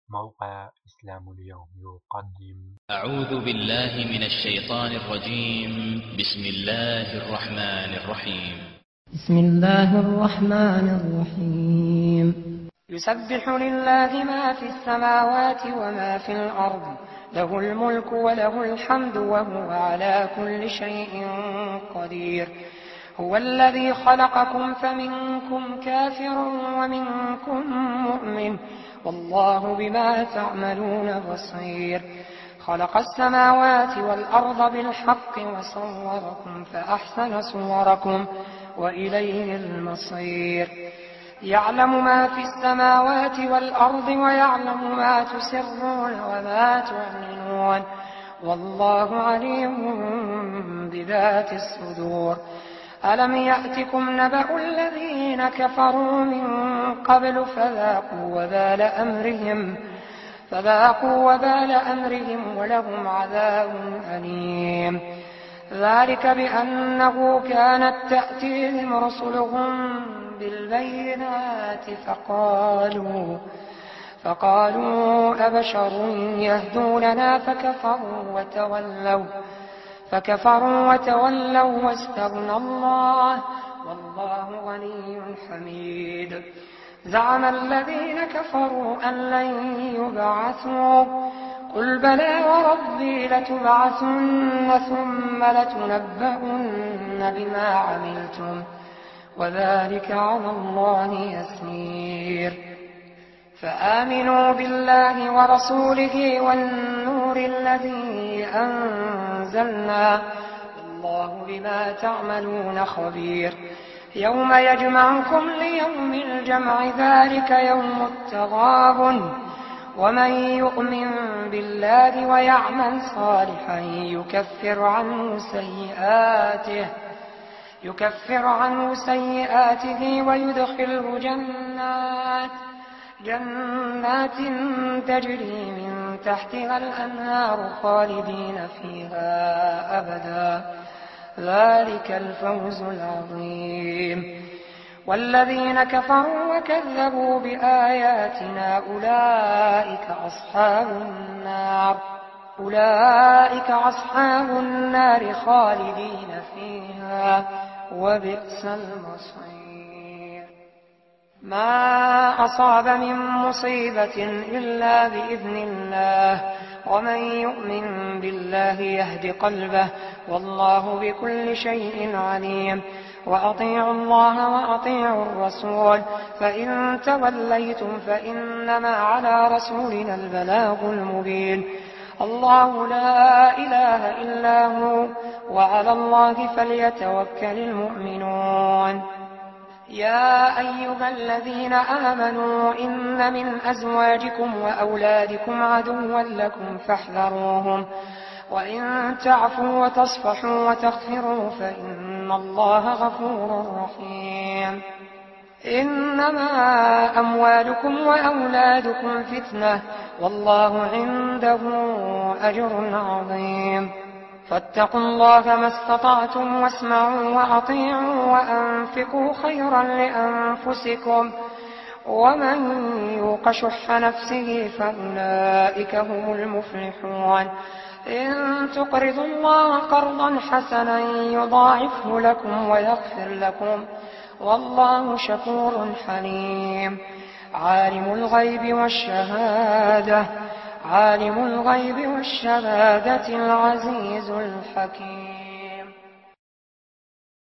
موقع إسلام اليوم يقدم. أعوذ بالله من الشيطان الرجيم. بسم الله الرحمن الرحيم. بسم الله الرحمن الرحيم. يسبح لله ما في السماوات وما في الأرض، له الملك وله الحمد وهو على كل شيء قدير. هو الذي خلقكم فمنكم كافر ومنكم مؤمن، والله بما تعملون بصير. خلق السماوات والأرض بالحق وصوركم فأحسن صوركم وإليه المصير. يعلم ما في السماوات والأرض ويعلم ما تسرون وما تعلنون، والله عليم بذات الصدور. ألم يأتكم نبأ الذين كفروا من قبل فذاقوا وبال أمرهم ولهم عذاب أليم. ذلك بأنه كانت تأتيهم رسلهم بالبينات فقالوا أبشر يهدوننا فكفروا وتولوا واستغنى الله والله غني حميد. زعم الذين كفروا أن لن يبعثوا، قل بلى وربي لتبعثن ثم لتنبؤن بما عملتم وذلك على الله يسير. فآمنوا بالله ورسوله والنور الذي أنزلنا، والله بما تعملون خبير. يوم يجمعكم ليوم الجمع، ذلك يوم التغابن. ومن يؤمن بالله ويعمل صالحا يكفر عنه سيئاته ويدخله جنات تجري من تحتها الأنهار خالدين فيها أبدا، ذلك الفوز العظيم. والذين كفروا وكذبوا بآياتنا أولئك أصحاب النار خالدين فيها وبئس المصير. ما أصاب من مصيبة إلا بإذن الله، ومن يؤمن بالله يهد قلبه، والله بكل شيء عليم. وأطيعوا الله وأطيعوا الرسول، فإن توليتم فإنما على رسولنا البلاغ المبين. الله لا إله إلا هو، وعلى الله فليتوكل المؤمنون. يا أيها الذين آمنوا إن من أزواجكم وأولادكم عدوا لكم فاحذروهم، وإن تعفوا وتصفحوا وتغفروا فإن الله غفور رحيم. إنما أموالكم وأولادكم فتنة، والله عنده أجر عظيم. فاتقوا الله ما استطعتم واسمعوا وأطيعوا وأنفقوا خيرا لأنفسكم، ومن يوق شح نفسه فأولئك هم المفلحون. إن تقرضوا الله قرضا حسنا يضاعفه لكم ويغفر لكم، والله شكور حليم. عالم الغيب والشهادة العزيز الحكيم.